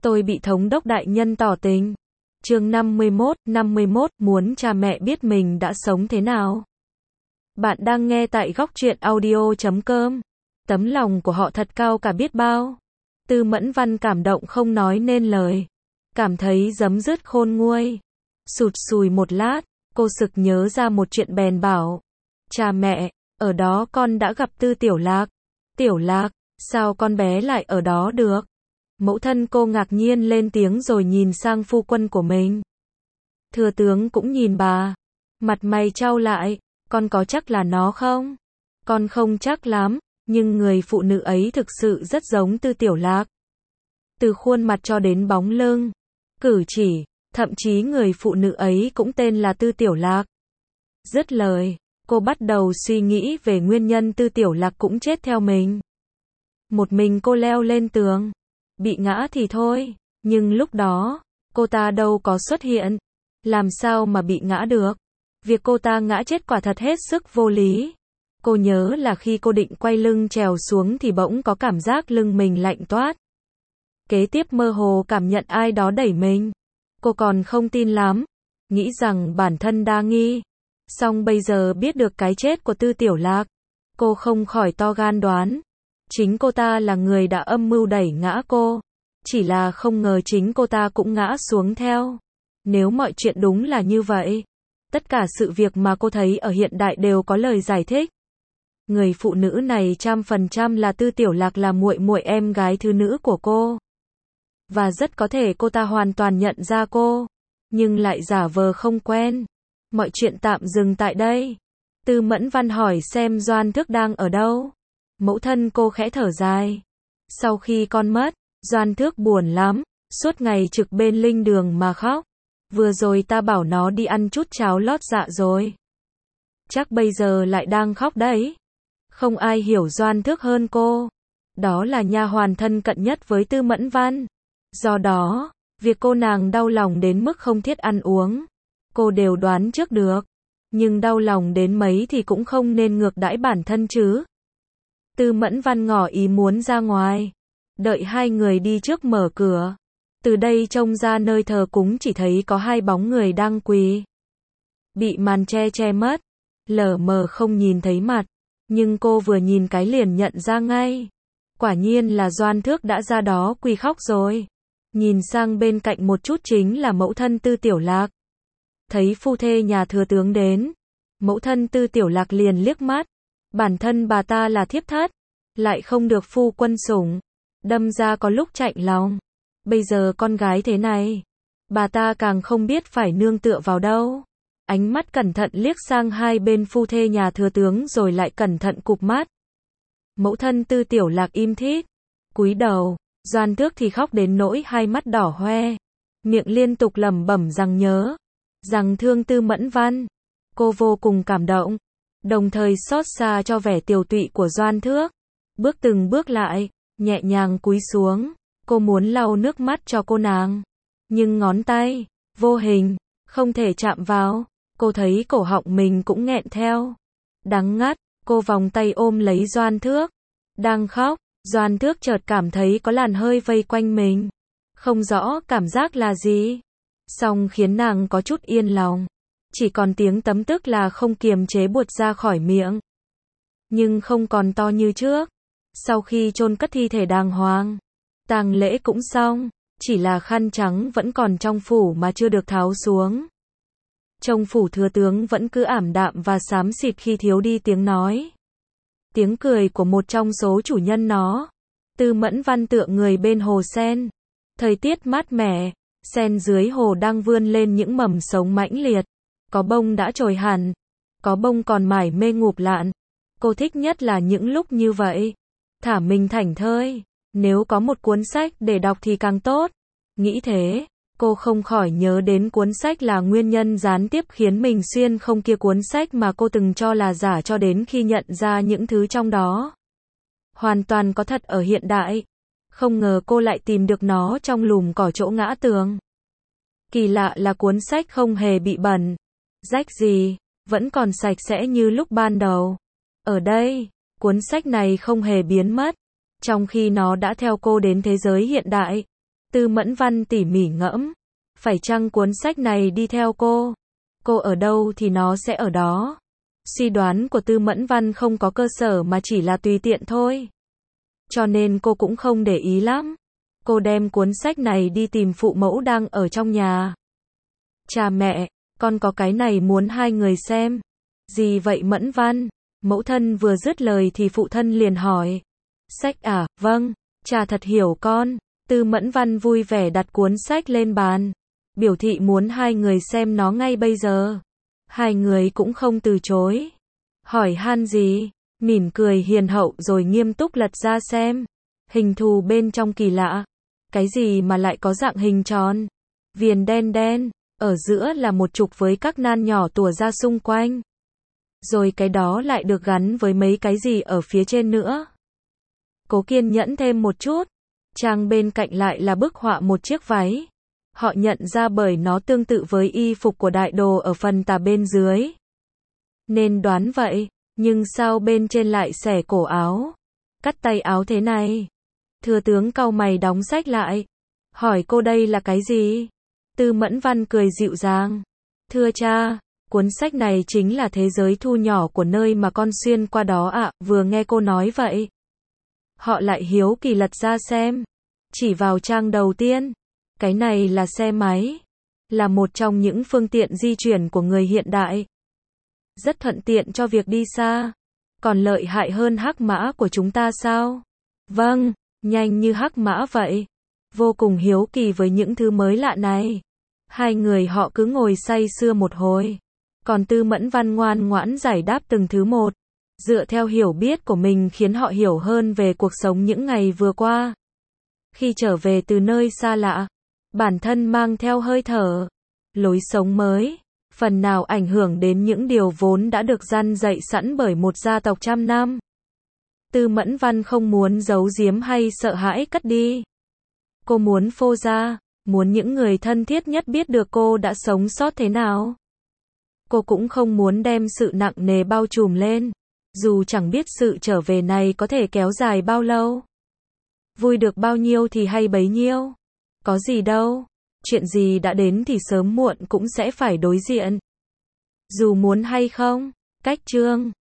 Tôi bị thống đốc đại nhân tỏ tình. Chương 51, muốn cha mẹ biết mình đã sống thế nào. Bạn đang nghe tại góc truyện audio.com. Tấm lòng của họ thật cao cả biết bao. Tư Mẫn Văn cảm động không nói nên lời. Cảm thấy giấm dứt khôn nguôi. Sụt sùi một lát, cô sực nhớ ra một chuyện bèn bảo. Cha mẹ, ở đó con đã gặp Tư Tiểu Lạc. Tiểu Lạc, sao con bé lại ở đó được? Mẫu thân cô ngạc nhiên lên tiếng rồi nhìn sang phu quân của mình. Thừa tướng cũng nhìn bà. Mặt mày chau lại, con có chắc là nó không? Con không chắc lắm, nhưng người phụ nữ ấy thực sự rất giống Tư Tiểu Lạc. Từ khuôn mặt cho đến bóng lưng, cử chỉ, thậm chí người phụ nữ ấy cũng tên là Tư Tiểu Lạc. Dứt lời, cô bắt đầu suy nghĩ về nguyên nhân Tư Tiểu Lạc cũng chết theo mình. Một mình cô leo lên tường. Bị ngã thì thôi, nhưng lúc đó, cô ta đâu có xuất hiện. Làm sao mà bị ngã được? Việc cô ta ngã chết quả thật hết sức vô lý. Cô nhớ là khi cô định quay lưng trèo xuống thì bỗng có cảm giác lưng mình lạnh toát. Kế tiếp mơ hồ cảm nhận ai đó đẩy mình. Cô còn không tin lắm, nghĩ rằng bản thân đa nghi. Song bây giờ biết được cái chết của Tư Tiểu Lạc, cô không khỏi to gan đoán. Chính cô ta là người đã âm mưu đẩy ngã cô. Chỉ là không ngờ chính cô ta cũng ngã xuống theo. Nếu mọi chuyện đúng là như vậy, tất cả sự việc mà cô thấy ở hiện đại đều có lời giải thích. Người phụ nữ này 100% là Tư Tiểu Lạc, là muội muội em gái thứ nữ của cô. Và rất có thể cô ta hoàn toàn nhận ra cô, nhưng lại giả vờ không quen. Mọi chuyện tạm dừng tại đây. Tư Mẫn Văn hỏi xem Doan Thước đang ở đâu. Mẫu thân cô khẽ thở dài. Sau khi con mất, Doan Thước buồn lắm, suốt ngày trực bên linh đường mà khóc. Vừa rồi ta bảo nó đi ăn chút cháo lót dạ rồi. Chắc bây giờ lại đang khóc đấy. Không ai hiểu Doan Thước hơn cô. Đó là nha hoàn thân cận nhất với Tư Mẫn Văn. Do đó, việc cô nàng đau lòng đến mức không thiết ăn uống, cô đều đoán trước được. Nhưng đau lòng đến mấy thì cũng không nên ngược đãi bản thân chứ. Tư Mẫn Văn ngỏ ý muốn ra ngoài. Đợi hai người đi trước mở cửa. Từ đây trông ra nơi thờ cúng chỉ thấy có hai bóng người đang quỳ. Bị màn che che mất, lờ mờ không nhìn thấy mặt. Nhưng cô vừa nhìn cái liền nhận ra ngay. Quả nhiên là Doan Thước đã ra đó quỳ khóc rồi. Nhìn sang bên cạnh một chút chính là mẫu thân Tư Tiểu Lạc. Thấy phu thê nhà thừa tướng đến, mẫu thân Tư Tiểu Lạc liền liếc mắt. Bản thân bà ta là thiếp thất, lại không được phu quân sủng, đâm ra có lúc chạnh lòng. Bây giờ con gái thế này, bà ta càng không biết phải nương tựa vào đâu. Ánh mắt cẩn thận liếc sang hai bên phu thê nhà thừa tướng rồi lại cẩn thận cụp mắt. Mẫu thân Tư Tiểu Lạc im thít, cúi đầu. Doan Thước thì khóc đến nỗi hai mắt đỏ hoe, miệng liên tục lẩm bẩm rằng nhớ, rằng thương Tư Mẫn Văn. Cô vô cùng cảm động, đồng thời xót xa cho vẻ tiều tụy của Doan Thước. Bước từng bước lại, nhẹ nhàng cúi xuống, cô muốn lau nước mắt cho cô nàng. Nhưng ngón tay, vô hình, không thể chạm vào. Cô thấy cổ họng mình cũng nghẹn theo. Đắng ngắt, cô vòng tay ôm lấy Doan Thước. Đang khóc, Doan Thước chợt cảm thấy có làn hơi vây quanh mình. Không rõ cảm giác là gì, song khiến nàng có chút yên lòng. Chỉ còn tiếng tấm tức là không kiềm chế buột ra khỏi miệng. Nhưng không còn to như trước. Sau khi chôn cất thi thể đàng hoàng, tang lễ cũng xong, chỉ là khăn trắng vẫn còn trong phủ mà chưa được tháo xuống. Trong phủ thừa tướng vẫn cứ ảm đạm và xám xịt khi thiếu đi tiếng nói, tiếng cười của một trong số chủ nhân nó. Tư Mẫn Văn tựa người bên hồ sen. Thời tiết mát mẻ, sen dưới hồ đang vươn lên những mầm sống mãnh liệt. Có bông đã trồi hẳn, có bông còn mải mê ngụp lạn. Cô thích nhất là những lúc như vậy. Thả mình thảnh thơi. Nếu có một cuốn sách để đọc thì càng tốt. Nghĩ thế, cô không khỏi nhớ đến cuốn sách là nguyên nhân gián tiếp khiến mình xuyên không kia, cuốn sách mà cô từng cho là giả cho đến khi nhận ra những thứ trong đó hoàn toàn có thật ở hiện đại. Không ngờ cô lại tìm được nó trong lùm cỏ chỗ ngã tường. Kỳ lạ là cuốn sách không hề bị bẩn, rách gì, vẫn còn sạch sẽ như lúc ban đầu. Ở đây, cuốn sách này không hề biến mất, trong khi nó đã theo cô đến thế giới hiện đại. Tư Mẫn Văn tỉ mỉ ngẫm. Phải chăng cuốn sách này đi theo cô? Cô ở đâu thì nó sẽ ở đó. Suy đoán của Tư Mẫn Văn không có cơ sở mà chỉ là tùy tiện thôi. Cho nên cô cũng không để ý lắm. Cô đem cuốn sách này đi tìm phụ mẫu đang ở trong nhà. Cha mẹ, con có cái này muốn hai người xem. Gì vậy Mẫn Văn? Mẫu thân vừa dứt lời thì phụ thân liền hỏi. Sách à, vâng, cha thật hiểu con. Tư Mẫn Văn vui vẻ đặt cuốn sách lên bàn. Biểu thị muốn hai người xem nó ngay bây giờ. Hai người cũng không từ chối. Hỏi han gì? Mỉm cười hiền hậu rồi nghiêm túc lật ra xem. Hình thù bên trong kỳ lạ. Cái gì mà lại có dạng hình tròn? Viền đen đen, ở giữa là một trục với các nan nhỏ tủa ra xung quanh. Rồi cái đó lại được gắn với mấy cái gì ở phía trên nữa. Cố kiên nhẫn thêm một chút. Trang bên cạnh lại là bức họa một chiếc váy. Họ nhận ra bởi nó tương tự với y phục của đại đồ ở phần tà bên dưới. Nên đoán vậy, nhưng sao bên trên lại xẻ cổ áo? Cắt tay áo thế này? Thừa tướng cau mày đóng sách lại. Hỏi cô đây là cái gì? Tư Mẫn Văn cười dịu dàng. Thưa cha, cuốn sách này chính là thế giới thu nhỏ của nơi mà con xuyên qua đó ạ. Vừa nghe cô nói vậy, họ lại hiếu kỳ lật ra xem. Chỉ vào trang đầu tiên. Cái này là xe máy. Là một trong những phương tiện di chuyển của người hiện đại. Rất thuận tiện cho việc đi xa. Còn lợi hại hơn hắc mã của chúng ta sao? Vâng, nhanh như hắc mã vậy. Vô cùng hiếu kỳ với những thứ mới lạ này. Hai người họ cứ ngồi say sưa một hồi. Còn Tư Mẫn Văn ngoan ngoãn giải đáp từng thứ một. Dựa theo hiểu biết của mình khiến họ hiểu hơn về cuộc sống những ngày vừa qua. Khi trở về từ nơi xa lạ, bản thân mang theo hơi thở, lối sống mới, phần nào ảnh hưởng đến những điều vốn đã được răn dạy sẵn bởi một gia tộc trăm năm. Tư Mẫn Văn không muốn giấu giếm hay sợ hãi cất đi. Cô muốn phô ra, muốn những người thân thiết nhất biết được cô đã sống sót thế nào. Cô cũng không muốn đem sự nặng nề bao trùm lên, dù chẳng biết sự trở về này có thể kéo dài bao lâu. Vui được bao nhiêu thì hay bấy nhiêu. Có gì đâu, chuyện gì đã đến thì sớm muộn cũng sẽ phải đối diện. Dù muốn hay không. Cách chương